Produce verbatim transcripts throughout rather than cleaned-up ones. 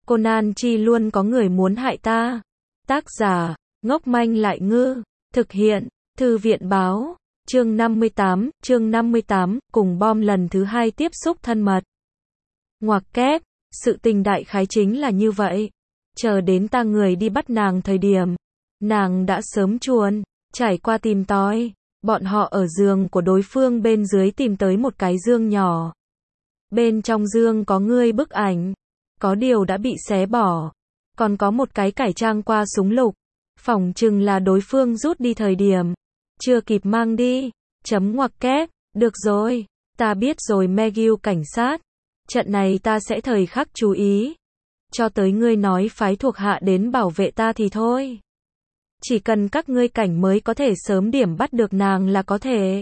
Conan Chi luôn có người muốn hại ta. Tác giả, ngốc manh lại ngư. Thực hiện, Thư viện báo. Chương năm mươi tám, chương năm mươi tám, cùng bom lần thứ hai tiếp xúc thân mật. Ngoặc kép, sự tình đại khái chính là như vậy. Chờ đến ta người đi bắt nàng thời điểm, nàng đã sớm chuồn, trải qua tìm tòi. Bọn họ ở giường của đối phương bên dưới tìm tới một cái dương nhỏ. Bên trong dương có ngươi bức ảnh, có điều đã bị xé bỏ. Còn có một cái cải trang qua súng lục, phỏng chừng là đối phương rút đi thời điểm chưa kịp mang đi. Chấm ngoặc kép, được rồi, ta biết rồi McGill cảnh sát. Trận này ta sẽ thời khắc chú ý. Cho tới ngươi nói phái thuộc hạ đến bảo vệ ta thì thôi. Chỉ cần các ngươi cảnh mới có thể sớm điểm bắt được nàng là có thể.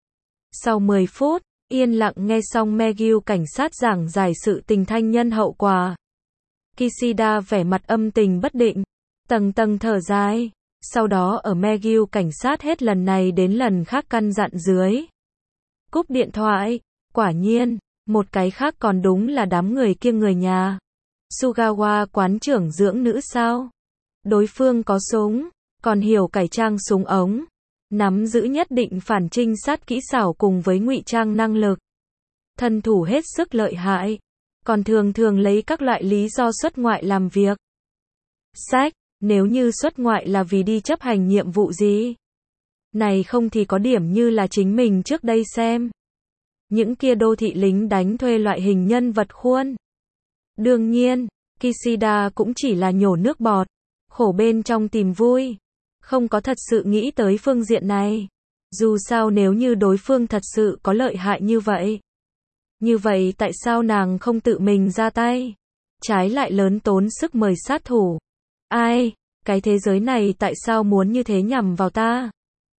Sau mười phút, yên lặng nghe xong McGill cảnh sát giảng giải sự tình thanh nhân hậu quả. Kishida vẻ mặt âm tình bất định, tầng tầng thở dài. Sau đó ở McGill cảnh sát hết lần này đến lần khác căn dặn dưới. Cúp điện thoại, quả nhiên, một cái khác còn đúng là đám người kia người nhà. Sugawa quán trưởng dưỡng nữ sao? Đối phương có súng, còn hiểu cải trang súng ống, nắm giữ nhất định phản trinh sát kỹ xảo cùng với ngụy trang năng lực. Thân thủ hết sức lợi hại, còn thường thường lấy các loại lý do xuất ngoại làm việc. Sách, nếu như xuất ngoại là vì đi chấp hành nhiệm vụ gì? Này không thì có điểm như là chính mình trước đây xem. Những kia đô thị lính đánh thuê loại hình nhân vật khuôn. Đương nhiên, Kishida cũng chỉ là nhổ nước bọt, khổ bên trong tìm vui. Không có thật sự nghĩ tới phương diện này. Dù sao nếu như đối phương thật sự có lợi hại như vậy. Như vậy tại sao nàng không tự mình ra tay? Trái lại lớn tốn sức mời sát thủ. Ai, cái thế giới này tại sao muốn như thế nhằm vào ta?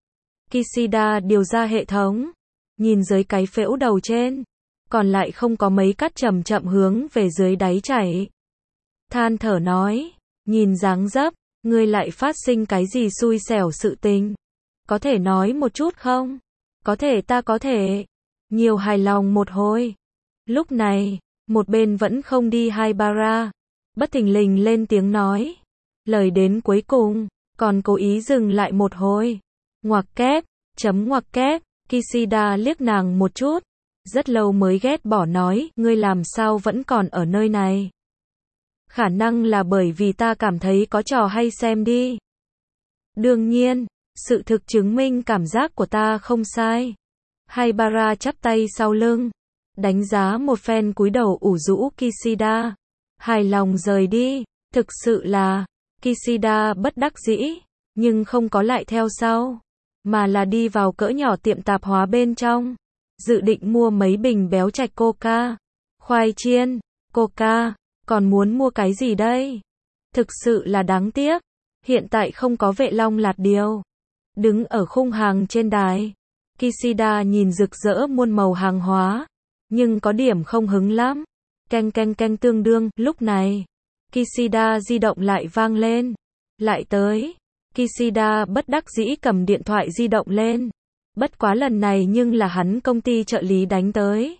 Kishida điều ra hệ thống. Nhìn dưới cái phễu đầu trên. Còn lại không có mấy cắt chậm chậm hướng về dưới đáy chảy. Than thở nói. Nhìn dáng dấp, ngươi lại phát sinh cái gì xui xẻo sự tình? Có thể nói một chút không? Có thể ta có thể. Nhiều hài lòng một hồi. Lúc này, một bên vẫn không đi Haibara. Bất thình lình lên tiếng nói. Lời đến cuối cùng, còn cố ý dừng lại một hồi. Ngoặc kép, chấm ngoặc kép, Kishida liếc nàng một chút. Rất lâu mới ghét bỏ nói, ngươi làm sao vẫn còn ở nơi này? Khả năng là bởi vì ta cảm thấy có trò hay xem đi. Đương nhiên, sự thực chứng minh cảm giác của ta không sai. Haibara chắp tay sau lưng, đánh giá một phen cúi đầu ủ rũ Kishida. Hài lòng rời đi, thực sự là, Kishida bất đắc dĩ, nhưng không có lại theo sau, mà là đi vào cỡ nhỏ tiệm tạp hóa bên trong, dự định mua mấy bình béo trạch coca, khoai chiên, coca, còn muốn mua cái gì đây? Thực sự là đáng tiếc, hiện tại không có vệ long lạt điều. Đứng ở khung hàng trên đài, Kishida nhìn rực rỡ muôn màu hàng hóa, nhưng có điểm không hứng lắm. Canh canh canh tương đương, lúc này, Kishida di động lại vang lên. Lại tới, Kishida bất đắc dĩ cầm điện thoại di động lên. Bất quá lần này nhưng là hắn công ty trợ lý đánh tới.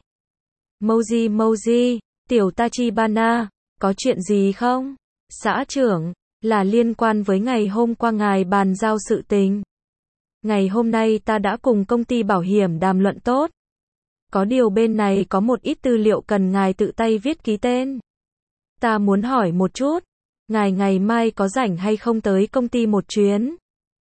Moji Moji, tiểu Tachibana, có chuyện gì không? Xã trưởng, là liên quan với ngày hôm qua ngài bàn giao sự tình. Ngày hôm nay ta đã cùng công ty bảo hiểm đàm luận tốt. Có điều bên này có một ít tư liệu cần ngài tự tay viết ký tên. Ta muốn hỏi một chút, ngài ngày mai có rảnh hay không tới công ty một chuyến?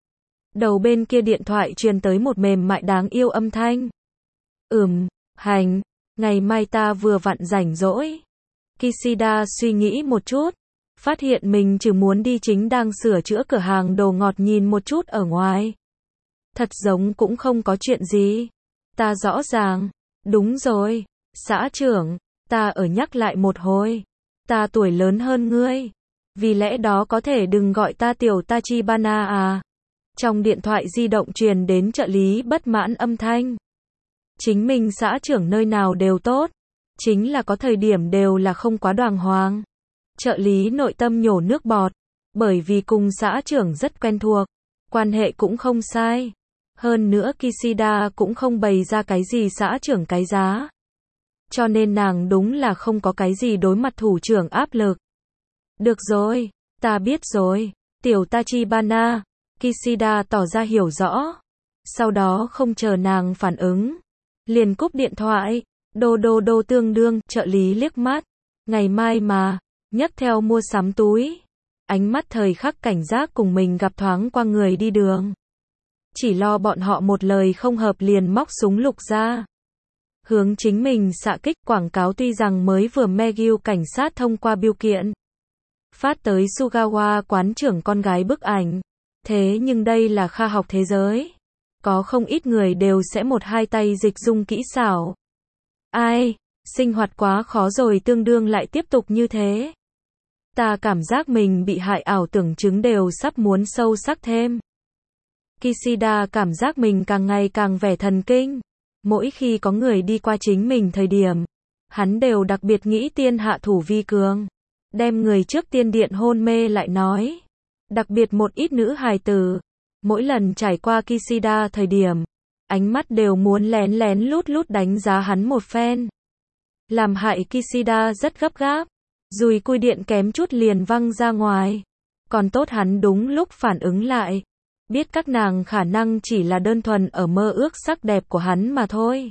Đầu bên kia điện thoại truyền tới một mềm mại đáng yêu âm thanh. Ừm, hành, ngày mai ta vừa vặn rảnh rỗi. Kishida suy nghĩ một chút, phát hiện mình chỉ muốn đi chính đang sửa chữa cửa hàng đồ ngọt nhìn một chút ở ngoài. Thật giống cũng không có chuyện gì. Ta rõ ràng, đúng rồi, xã trưởng, ta ở nhắc lại một hồi. Ta tuổi lớn hơn ngươi, vì lẽ đó có thể đừng gọi ta tiểu Tachibana à. Trong điện thoại di động truyền đến trợ lý bất mãn âm thanh. Chính mình xã trưởng nơi nào đều tốt, chính là có thời điểm đều là không quá đàng hoàng. Trợ lý nội tâm nhổ nước bọt, bởi vì cùng xã trưởng rất quen thuộc, quan hệ cũng không sai. Hơn nữa Kishida cũng không bày ra cái gì xã trưởng cái giá. Cho nên nàng đúng là không có cái gì đối mặt thủ trưởng áp lực. Được rồi, ta biết rồi, tiểu Tachibana. Kishida tỏ ra hiểu rõ. Sau đó không chờ nàng phản ứng, liền cúp điện thoại. Đô đô đô tương đương, trợ lý liếc mắt. Ngày mai mà, nhấc theo mua sắm túi. Ánh mắt thời khắc cảnh giác cùng mình gặp thoáng qua người đi đường. Chỉ lo bọn họ một lời không hợp liền móc súng lục ra. Hướng chính mình xạ kích. Quảng cáo tuy rằng mới vừa Megil cảnh sát thông qua bưu kiện phát tới Sugawa quán trưởng con gái bức ảnh. Thế nhưng đây là khoa học thế giới. Có không ít người đều sẽ một hai tay dịch dung kỹ xảo. Ai, sinh hoạt quá khó rồi tương đương lại tiếp tục như thế. Ta cảm giác mình bị hại ảo tưởng chứng đều sắp muốn sâu sắc thêm. Kishida cảm giác mình càng ngày càng vẻ thần kinh. Mỗi khi có người đi qua chính mình thời điểm, hắn đều đặc biệt nghĩ tiên hạ thủ vi cường. Đem người trước tiên điện hôn mê lại nói. Đặc biệt một ít nữ hài tử. Mỗi lần trải qua Kishida thời điểm, ánh mắt đều muốn lén lén lút lút đánh giá hắn một phen. Làm hại Kishida rất gấp gáp. Dùi cui điện kém chút liền văng ra ngoài. Còn tốt hắn đúng lúc phản ứng lại. Biết các nàng khả năng chỉ là đơn thuần ở mơ ước sắc đẹp của hắn mà thôi.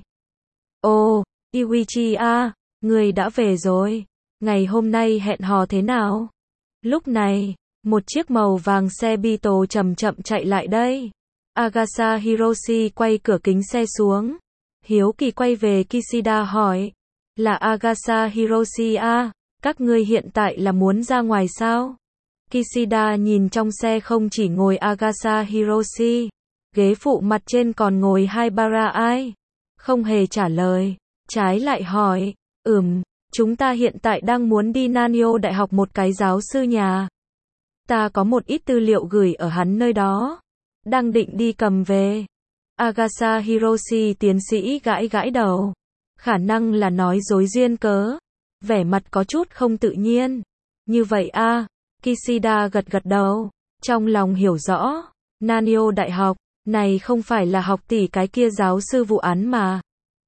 Ồ, Iwichi a, người đã về rồi. Ngày hôm nay hẹn hò thế nào? Lúc này, một chiếc màu vàng xe Beetle chậm chậm chạy lại đây. Agasa Hiroshi quay cửa kính xe xuống. Hiếu kỳ quay về Kishida hỏi. Là Agasa Hiroshi a, các ngươi hiện tại là muốn ra ngoài sao? Kishida nhìn trong xe không chỉ ngồi Agasa Hiroshi, ghế phụ mặt trên còn ngồi hai bara ai. Không hề trả lời, trái lại hỏi, ừm, chúng ta hiện tại đang muốn đi Nanyo Đại học một cái giáo sư nhà. Ta có một ít tư liệu gửi ở hắn nơi đó. Đang định đi cầm về. Agasa Hiroshi tiến sĩ gãi gãi đầu. Khả năng là nói dối duyên cớ. Vẻ mặt có chút không tự nhiên. Như vậy a, à, Kishida gật gật đầu. Trong lòng hiểu rõ. Nanyo Đại học, này không phải là học tỷ cái kia giáo sư vụ án mà.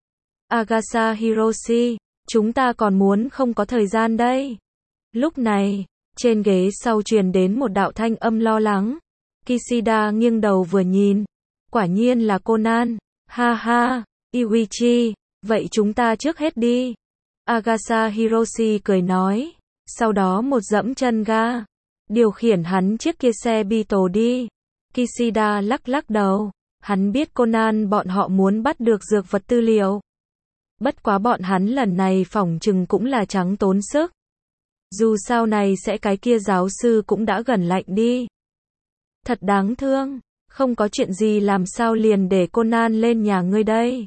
Agasa Hiroshi, chúng ta còn muốn không có thời gian đây. Lúc này, trên ghế sau truyền đến một đạo thanh âm lo lắng. Kishida nghiêng đầu vừa nhìn. Quả nhiên là Conan. Ha ha, Iwichi, vậy chúng ta trước hết đi. Agasa Hiroshi cười nói. Sau đó một dẫm chân ga. Điều khiển hắn chiếc kia xe Beetle đi. Kishida lắc lắc đầu. Hắn biết Conan bọn họ muốn bắt được dược vật tư liệu. Bất quá bọn hắn lần này phỏng chừng cũng là trắng tốn sức. Dù sao này sẽ cái kia giáo sư cũng đã gần lạnh đi. Thật đáng thương. Không có chuyện gì làm sao liền để Conan lên nhà ngươi đây.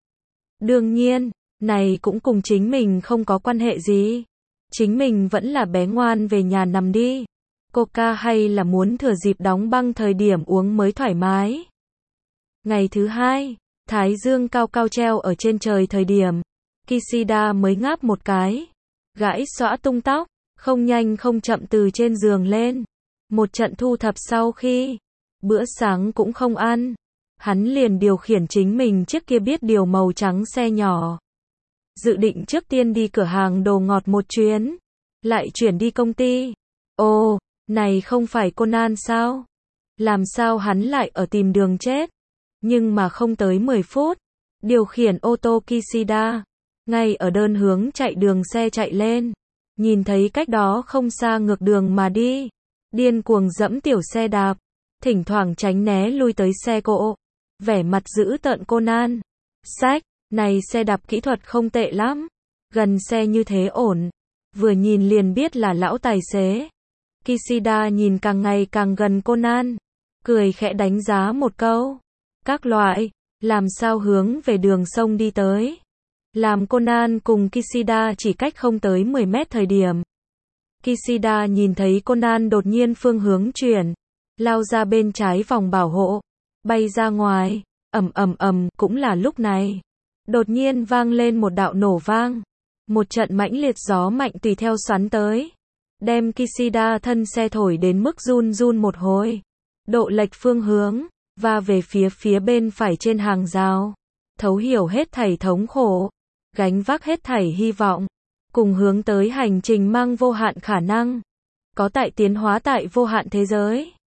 Đương nhiên, này cũng cùng chính mình không có quan hệ gì. Chính mình vẫn là bé ngoan về nhà nằm đi. Coca hay là muốn thừa dịp đóng băng thời điểm uống mới thoải mái. Ngày thứ hai, thái dương cao cao treo ở trên trời thời điểm. Kishida mới ngáp một cái. Gãi xõa tung tóc. Không nhanh không chậm từ trên giường lên. Một trận thu thập sau khi bữa sáng cũng không ăn. Hắn liền điều khiển chính mình chiếc kia biết điều màu trắng xe nhỏ. Dự định trước tiên đi cửa hàng đồ ngọt một chuyến. Lại chuyển đi công ty. Ồ, này không phải Conan sao? Làm sao hắn lại ở tìm đường chết? Nhưng mà không tới mười phút. Điều khiển ô tô Kishida. Ngay ở đơn hướng chạy đường xe chạy lên. Nhìn thấy cách đó không xa ngược đường mà đi. Điên cuồng dẫm tiểu xe đạp. Thỉnh thoảng tránh né lui tới xe cộ. Vẻ mặt dữ tợn Conan. Sách, này xe đạp kỹ thuật không tệ lắm. Gần xe như thế ổn. Vừa nhìn liền biết là lão tài xế. Kishida nhìn càng ngày càng gần Conan. Cười khẽ đánh giá một câu. Các loại, làm sao hướng về đường sông đi tới. Làm Conan cùng Kishida chỉ cách không tới mười mét thời điểm. Kishida nhìn thấy Conan đột nhiên phương hướng chuyển. Lao ra bên trái vòng bảo hộ. Bay ra ngoài. Ầm ầm ầm, cũng là lúc này. Đột nhiên vang lên một đạo nổ vang. Một trận mãnh liệt gió mạnh tùy theo xoắn tới. Đem Kishida thân xe thổi đến mức run run một hồi. Độ lệch phương hướng. Và về phía phía bên phải trên hàng rào. Thấu hiểu hết thảy thống khổ. Gánh vác hết thảy hy vọng. Cùng hướng tới hành trình mang vô hạn khả năng. có tại tiến hóa tại vô hạn thế giới.